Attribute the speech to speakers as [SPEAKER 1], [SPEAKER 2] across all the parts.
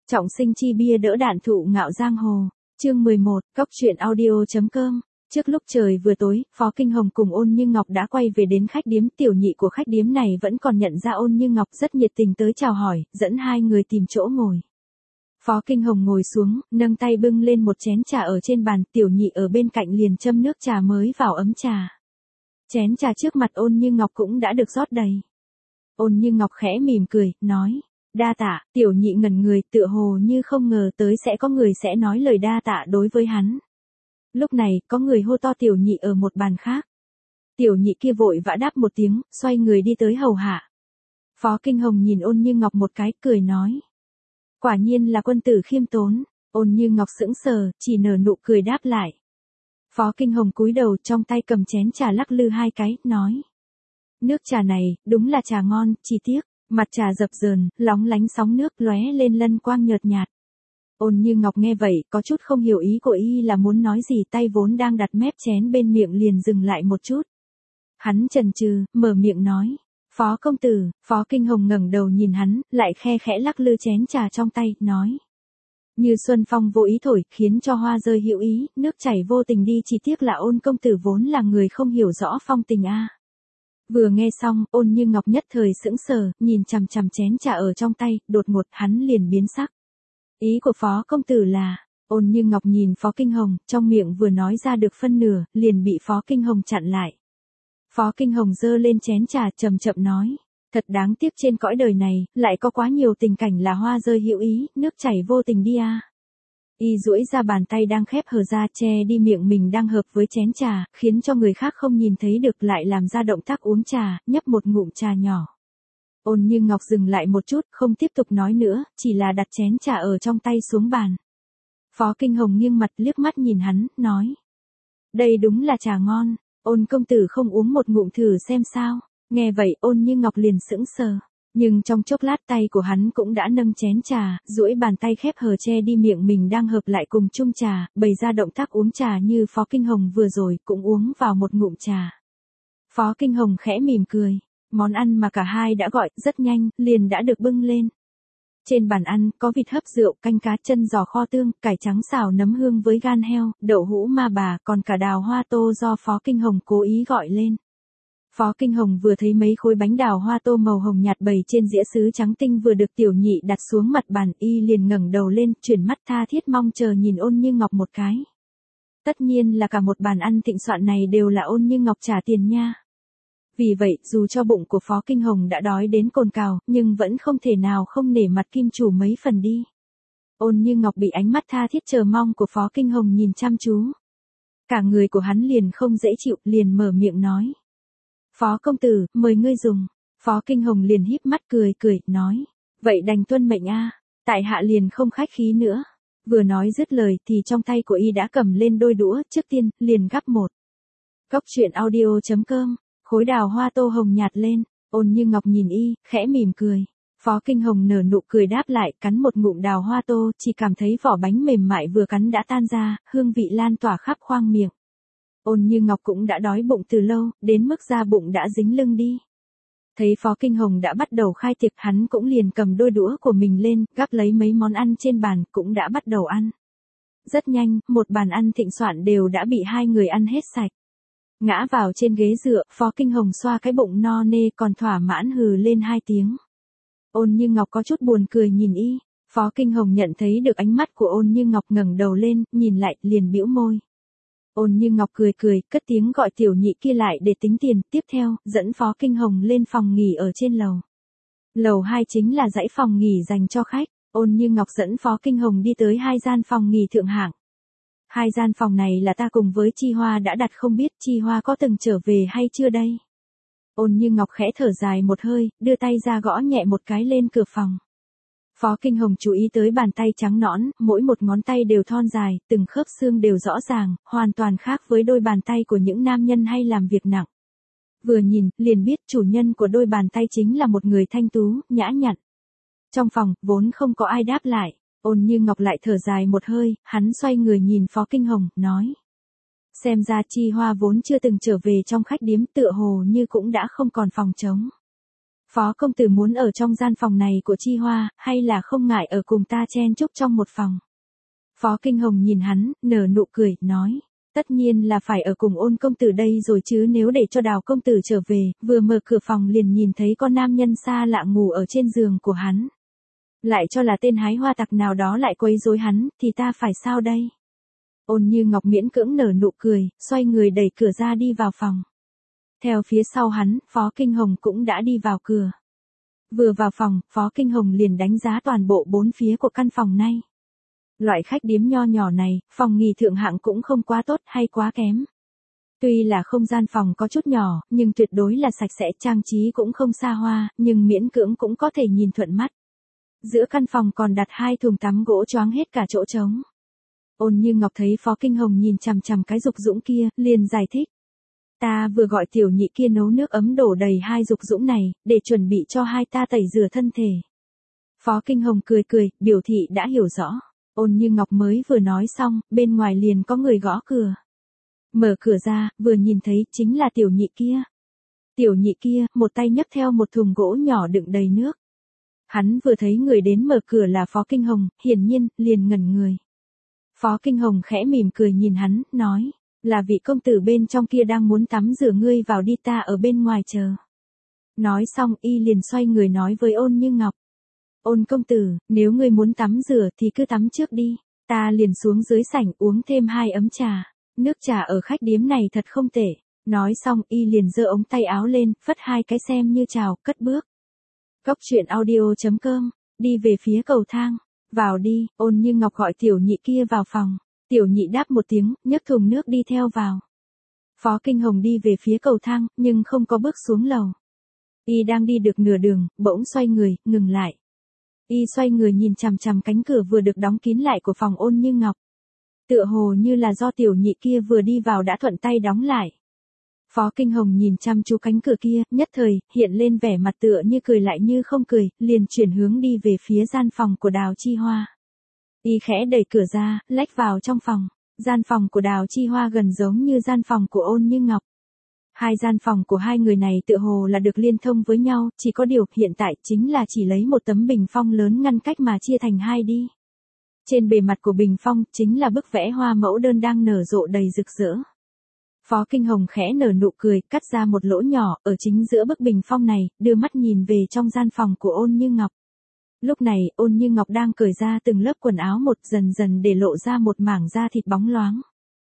[SPEAKER 1] Trọng sinh chi bia đỡ đạn thụ ngạo giang hồ. Chương 11, Cóc truyện audio.com. Trước lúc trời vừa tối, Phó Kinh Hồng cùng Ôn Như Ngọc đã quay về đến khách điếm. Tiểu nhị của khách điếm này vẫn còn nhận ra Ôn Như Ngọc, rất nhiệt tình tới chào hỏi, dẫn hai người tìm chỗ ngồi. Phó Kinh Hồng ngồi xuống, nâng tay bưng lên một chén trà ở trên bàn, tiểu nhị ở bên cạnh liền châm nước trà mới vào ấm trà. Chén trà trước mặt Ôn Như Ngọc cũng đã được rót đầy. Ôn Như Ngọc khẽ mỉm cười, nói, đa tạ. Tiểu nhị ngẩn người, tựa hồ như không ngờ tới sẽ có người sẽ nói lời đa tạ đối với hắn. Lúc này, có người hô to tiểu nhị ở một bàn khác. Tiểu nhị kia vội vã đáp một tiếng, xoay người đi tới hầu hạ. Phó Kinh Hồng nhìn Ôn Như Ngọc một cái, cười nói, quả nhiên là quân tử khiêm tốn. Ôn Như Ngọc sững sờ, chỉ nở nụ cười đáp lại. Phó Kinh Hồng cúi đầu, trong tay cầm chén trà lắc lư hai cái, nói, nước trà này, đúng là trà ngon, chỉ tiếc, mặt trà dập dờn, lóng lánh sóng nước lóe lên lân quang nhợt nhạt. Ôn Như Ngọc nghe vậy, có chút không hiểu ý của y là muốn nói gì, tay vốn đang đặt mép chén bên miệng liền dừng lại một chút. Hắn chần chừ, mở miệng nói, Phó công tử. Phó Kinh Hồng ngẩng đầu nhìn hắn, lại khe khẽ lắc lư chén trà trong tay, nói, như xuân phong vô ý thổi, khiến cho hoa rơi hữu ý, nước chảy vô tình đi, chỉ tiếc là Ôn công tử vốn là người không hiểu rõ phong tình a. Vừa nghe xong, Ôn Như Ngọc nhất thời sững sờ, nhìn chằm chằm chén trà ở trong tay, đột ngột hắn liền biến sắc. Ý của Phó công tử là, Ôn Như Ngọc nhìn Phó Kinh Hồng, trong miệng vừa nói ra được phân nửa, liền bị Phó Kinh Hồng chặn lại. Phó Kinh Hồng giơ lên chén trà chậm chậm nói, thật đáng tiếc trên cõi đời này, lại có quá nhiều tình cảnh là hoa rơi hữu ý, nước chảy vô tình đi a. Y duỗi ra bàn tay đang khép hờ ra, che đi miệng mình đang hợp với chén trà, khiến cho người khác không nhìn thấy được, lại làm ra động tác uống trà, nhấp một ngụm trà nhỏ. Ôn Như Ngọc dừng lại một chút, không tiếp tục nói nữa, chỉ là đặt chén trà ở trong tay xuống bàn. Phó Kinh Hồng nghiêng mặt liếc mắt nhìn hắn, nói, đây đúng là trà ngon, Ôn công tử không uống một ngụm thử xem sao. Nghe vậy, Ôn Như Ngọc liền sững sờ. Nhưng trong chốc lát tay của hắn cũng đã nâng chén trà, duỗi bàn tay khép hờ che đi miệng mình đang hợp lại cùng chung trà, bày ra động tác uống trà như Phó Kinh Hồng vừa rồi, cũng uống vào một ngụm trà. Phó Kinh Hồng khẽ mỉm cười. Món ăn mà cả hai đã gọi, rất nhanh, liền đã được bưng lên. Trên bàn ăn, có vịt hấp rượu, canh cá, chân giò kho tương, cải trắng xào nấm hương với gan heo, đậu hũ ma bà, còn cả đào hoa tô do Phó Kinh Hồng cố ý gọi lên. Phó Kinh Hồng vừa thấy mấy khối bánh đào hoa tô màu hồng nhạt bày trên dĩa sứ trắng tinh vừa được tiểu nhị đặt xuống mặt bàn, y liền ngẩng đầu lên, chuyển mắt tha thiết mong chờ nhìn Ôn Như Ngọc một cái. Tất nhiên là cả một bàn ăn thịnh soạn này đều là Ôn Như Ngọc trả tiền nha. Vì vậy, dù cho bụng của Phó Kinh Hồng đã đói đến cồn cào, nhưng vẫn không thể nào không nể mặt kim chủ mấy phần đi. Ôn Như Ngọc bị ánh mắt tha thiết chờ mong của Phó Kinh Hồng nhìn chăm chú. Cả người của hắn liền không dễ chịu, liền mở miệng nói, Phó công tử, mời ngươi dùng. Phó Kinh Hồng liền híp mắt cười, nói, vậy đành tuân mệnh a, tại hạ liền không khách khí nữa. Vừa nói dứt lời thì trong tay của y đã cầm lên đôi đũa, trước tiên, liền gắp một. Cóc truyện audio.com, khối đào hoa tô hồng nhạt lên, Ôn Như Ngọc nhìn y, khẽ mỉm cười. Phó Kinh Hồng nở nụ cười đáp lại, cắn một ngụm đào hoa tô, chỉ cảm thấy vỏ bánh mềm mại vừa cắn đã tan ra, hương vị lan tỏa khắp khoang miệng. Ôn Như Ngọc cũng đã đói bụng từ lâu, đến mức da bụng đã dính lưng đi. Thấy Phó Kinh Hồng đã bắt đầu khai tiệc, hắn cũng liền cầm đôi đũa của mình lên, gắp lấy mấy món ăn trên bàn, cũng đã bắt đầu ăn. Rất nhanh, một bàn ăn thịnh soạn đều đã bị hai người ăn hết sạch. Ngã vào trên ghế dựa, Phó Kinh Hồng xoa cái bụng no nê còn thỏa mãn hừ lên hai tiếng. Ôn Như Ngọc có chút buồn cười nhìn y. Phó Kinh Hồng nhận thấy được ánh mắt của Ôn Như Ngọc, ngẩng đầu lên, nhìn lại, liền bĩu môi. Ôn Như Ngọc cười, cất tiếng gọi tiểu nhị kia lại để tính tiền, tiếp theo, dẫn Phó Kinh Hồng lên phòng nghỉ ở trên lầu. Lầu 2 chính là dãy phòng nghỉ dành cho khách. Ôn Như Ngọc dẫn Phó Kinh Hồng đi tới hai gian phòng nghỉ thượng hạng. Hai gian phòng này là ta cùng với Chi Hoa đã đặt, không biết Chi Hoa có từng trở về hay chưa đây. Ôn Như Ngọc khẽ thở dài một hơi, đưa tay ra gõ nhẹ một cái lên cửa phòng. Phó Kinh Hồng chú ý tới bàn tay trắng nõn, mỗi một ngón tay đều thon dài, từng khớp xương đều rõ ràng, hoàn toàn khác với đôi bàn tay của những nam nhân hay làm việc nặng. Vừa nhìn, liền biết chủ nhân của đôi bàn tay chính là một người thanh tú, nhã nhặn. Trong phòng, vốn không có ai đáp lại. Ôn Như Ngọc lại thở dài một hơi, hắn xoay người nhìn Phó Kinh Hồng, nói, xem ra Chi Hoa vốn chưa từng trở về trong khách điếm, tựa hồ như cũng đã không còn phòng trống. Phó công tử muốn ở trong gian phòng này của Chi Hoa, hay là không ngại ở cùng ta chen chúc trong một phòng? Phó Kinh Hồng nhìn hắn, nở nụ cười, nói. Tất nhiên là phải ở cùng Ôn công tử đây rồi chứ, nếu để cho Đào công tử trở về, vừa mở cửa phòng liền nhìn thấy con nam nhân xa lạ ngủ ở trên giường của hắn. Lại cho là tên hái hoa tặc nào đó lại quấy rối hắn, thì ta phải sao đây? Ôn Như Ngọc miễn cưỡng nở nụ cười, xoay người đẩy cửa ra đi vào phòng. Theo phía sau hắn, Phó Kinh Hồng cũng đã đi vào cửa. Vừa vào phòng, Phó Kinh Hồng liền đánh giá toàn bộ bốn phía của căn phòng này. Loại khách điếm nho nhỏ này, phòng nghỉ thượng hạng cũng không quá tốt hay quá kém. Tuy là không gian phòng có chút nhỏ, nhưng tuyệt đối là sạch sẽ, trang trí cũng không xa hoa, nhưng miễn cưỡng cũng có thể nhìn thuận mắt. Giữa căn phòng còn đặt 2 thùng tắm gỗ choáng hết cả chỗ trống. Ôn Như Ngọc thấy Phó Kinh Hồng nhìn chằm chằm cái dục dũng kia, liền giải thích. Ta vừa gọi tiểu nhị kia nấu nước ấm đổ đầy 2 dục dũng này, để chuẩn bị cho hai ta tẩy rửa thân thể. Phó Kinh Hồng cười cười, biểu thị đã hiểu rõ. Ôn Như Ngọc mới vừa nói xong, bên ngoài liền có người gõ cửa. Mở cửa ra, vừa nhìn thấy chính là tiểu nhị kia. Tiểu nhị kia, một tay nhấc theo một thùng gỗ nhỏ đựng đầy nước. Hắn vừa thấy người đến mở cửa là Phó Kinh Hồng, hiển nhiên, liền ngẩn người. Phó Kinh Hồng khẽ mỉm cười nhìn hắn, nói, là vị công tử bên trong kia đang muốn tắm rửa, ngươi vào đi, ta ở bên ngoài chờ. Nói xong y liền xoay người nói với Ôn Như Ngọc. Ôn công tử, nếu ngươi muốn tắm rửa thì cứ tắm trước đi, ta liền xuống dưới sảnh uống thêm 2 ấm trà, nước trà ở khách điếm này thật không tệ. Nói xong y liền giơ ống tay áo lên, phất 2 cái xem như chào, cất bước. Cốc truyện audio.com, đi về phía cầu thang. Vào đi, Ôn Như Ngọc gọi tiểu nhị kia vào phòng. Tiểu nhị đáp một tiếng, nhấc thùng nước đi theo vào. Phó Kinh Hồng đi về phía cầu thang, nhưng không có bước xuống lầu. Y đang đi được nửa đường, bỗng xoay người, ngừng lại. Y xoay người nhìn chằm chằm cánh cửa vừa được đóng kín lại của phòng Ôn Như Ngọc. Tựa hồ như là do tiểu nhị kia vừa đi vào đã thuận tay đóng lại. Phó Kinh Hồng nhìn chăm chú cánh cửa kia, nhất thời, hiện lên vẻ mặt tựa như cười lại như không cười, liền chuyển hướng đi về phía gian phòng của Đào Chi Hoa. Y khẽ đẩy cửa ra, lách vào trong phòng. Gian phòng của Đào Chi Hoa gần giống như gian phòng của Ôn Như Ngọc. 2 gian phòng của hai người này tựa hồ là được liên thông với nhau, chỉ có điều hiện tại chính là chỉ lấy một tấm bình phong lớn ngăn cách mà chia thành 2 đi. Trên bề mặt của bình phong chính là bức vẽ hoa mẫu đơn đang nở rộ đầy rực rỡ. Phó Kinh Hồng khẽ nở nụ cười, cắt ra một lỗ nhỏ ở chính giữa bức bình phong này, đưa mắt nhìn về trong gian phòng của Ôn Như Ngọc. Lúc này, Ôn Như Ngọc đang cởi ra từng lớp quần áo một, dần dần để lộ ra một mảng da thịt bóng loáng.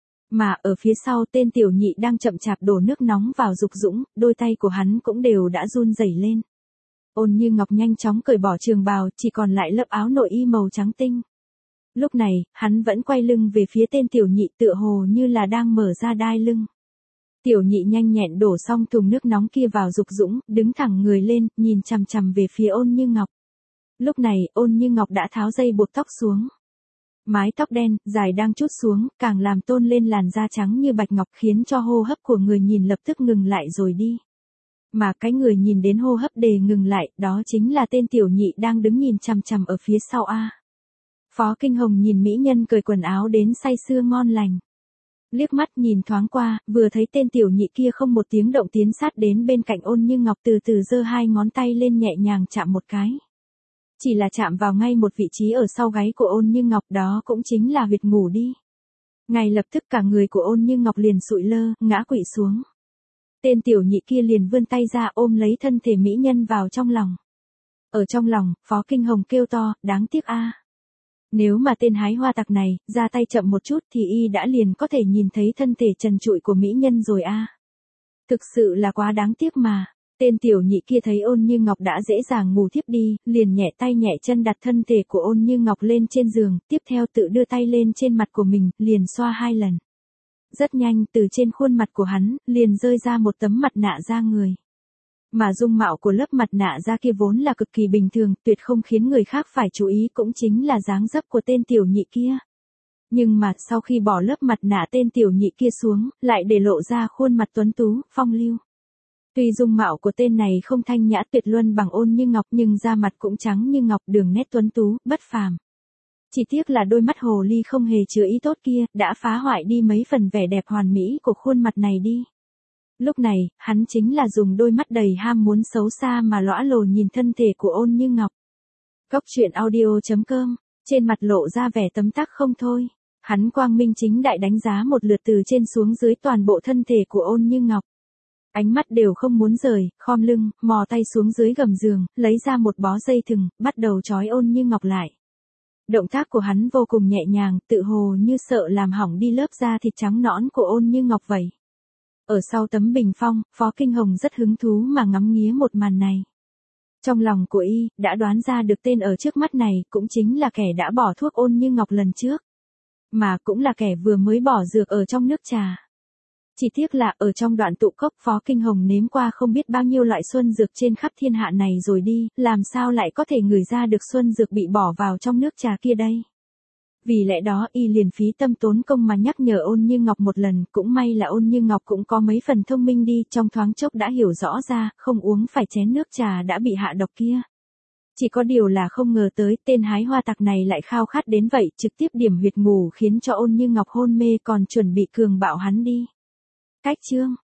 [SPEAKER 1] Mà ở phía sau tên tiểu nhị đang chậm chạp đổ nước nóng vào dục dũng, đôi tay của hắn cũng đều đã run rẩy lên. Ôn Như Ngọc nhanh chóng cởi bỏ trường bào, chỉ còn lại lớp áo nội y màu trắng tinh. Lúc này, hắn vẫn quay lưng về phía tên tiểu nhị, tựa hồ như là đang mở ra đai lưng. Tiểu nhị nhanh nhẹn đổ xong thùng nước nóng kia vào dục dũng, đứng thẳng người lên, nhìn chằm chằm về phía Ôn Như Ngọc. Lúc này, Ôn Như Ngọc đã tháo dây buộc tóc xuống. Mái tóc đen, dài đang trút xuống, càng làm tôn lên làn da trắng như bạch ngọc, khiến cho hô hấp của người nhìn lập tức ngừng lại rồi đi. Mà cái người nhìn đến hô hấp đề ngừng lại, đó chính là tên tiểu nhị đang đứng nhìn chằm chằm ở phía sau A. Phó Kinh Hồng nhìn mỹ nhân cởi quần áo đến say sưa ngon lành. Liếc mắt nhìn thoáng qua, vừa thấy tên tiểu nhị kia không một tiếng động tiến sát đến bên cạnh Ôn Như Ngọc, từ từ giơ 2 ngón tay lên nhẹ nhàng chạm một cái. Chỉ là chạm vào ngay một vị trí ở sau gáy của Ôn Như Ngọc, đó cũng chính là huyệt ngủ đi. Ngay lập tức cả người của Ôn Như Ngọc liền sụi lơ, ngã quỵ xuống. Tên tiểu nhị kia liền vươn tay ra ôm lấy thân thể mỹ nhân vào trong lòng. Ở trong lòng, Phó Kinh Hồng kêu to, đáng tiếc a. Nếu mà tên hái hoa tặc này, ra tay chậm một chút thì y đã liền có thể nhìn thấy thân thể trần trụi của mỹ nhân rồi a. Thực sự là quá đáng tiếc mà. Tên tiểu nhị kia thấy Ôn Như Ngọc đã dễ dàng ngủ thiếp đi, liền nhẹ tay nhẹ chân đặt thân thể của Ôn Như Ngọc lên trên giường, tiếp theo tự đưa tay lên trên mặt của mình, liền xoa 2 lần. Rất nhanh, từ trên khuôn mặt của hắn, liền rơi ra một tấm mặt nạ da người. Mà dung mạo của lớp mặt nạ da kia vốn là cực kỳ bình thường, tuyệt không khiến người khác phải chú ý, cũng chính là dáng dấp của tên tiểu nhị kia. Nhưng mà sau khi bỏ lớp mặt nạ tên tiểu nhị kia xuống, lại để lộ ra khuôn mặt tuấn tú, phong lưu. Tuy dung mạo của tên này không thanh nhã tuyệt luân bằng Ôn Như Ngọc, nhưng da mặt cũng trắng như ngọc, đường nét tuấn tú, bất phàm. Chỉ tiếc là đôi mắt hồ ly không hề chứa ý tốt kia, đã phá hoại đi mấy phần vẻ đẹp hoàn mỹ của khuôn mặt này đi. Lúc này, hắn chính là dùng đôi mắt đầy ham muốn xấu xa mà lõa lồ nhìn thân thể của Ôn Như Ngọc. Góc truyện audio.com, trên mặt lộ ra vẻ tấm tắc không thôi. Hắn quang minh chính đại đánh giá một lượt từ trên xuống dưới toàn bộ thân thể của Ôn Như Ngọc. Ánh mắt đều không muốn rời, khom lưng, mò tay xuống dưới gầm giường, lấy ra một bó dây thừng, bắt đầu trói Ôn Như Ngọc lại. Động tác của hắn vô cùng nhẹ nhàng, tự hồ như sợ làm hỏng đi lớp da thịt trắng nõn của Ôn Như Ngọc vậy. Ở sau tấm bình phong, Phó Kinh Hồng rất hứng thú mà ngắm nghía một màn này. Trong lòng của y, đã đoán ra được tên ở trước mắt này cũng chính là kẻ đã bỏ thuốc Ôn Như Ngọc lần trước. Mà cũng là kẻ vừa mới bỏ dược ở trong nước trà. Chỉ tiếc là ở trong đoạn tụ cốc Phó Kinh Hồng nếm qua không biết bao nhiêu loại xuân dược trên khắp thiên hạ này rồi đi, làm sao lại có thể ngửi ra được xuân dược bị bỏ vào trong nước trà kia đây. Vì lẽ đó y liền phí tâm tốn công mà nhắc nhở Ôn Như Ngọc một lần, cũng may là Ôn Như Ngọc cũng có mấy phần thông minh đi, trong thoáng chốc đã hiểu rõ ra, không uống phải chén nước trà đã bị hạ độc kia. Chỉ có điều là không ngờ tới tên hái hoa tặc này lại khao khát đến vậy, trực tiếp điểm huyệt ngủ khiến cho Ôn Như Ngọc hôn mê còn chuẩn bị cường bạo hắn đi. Cách chương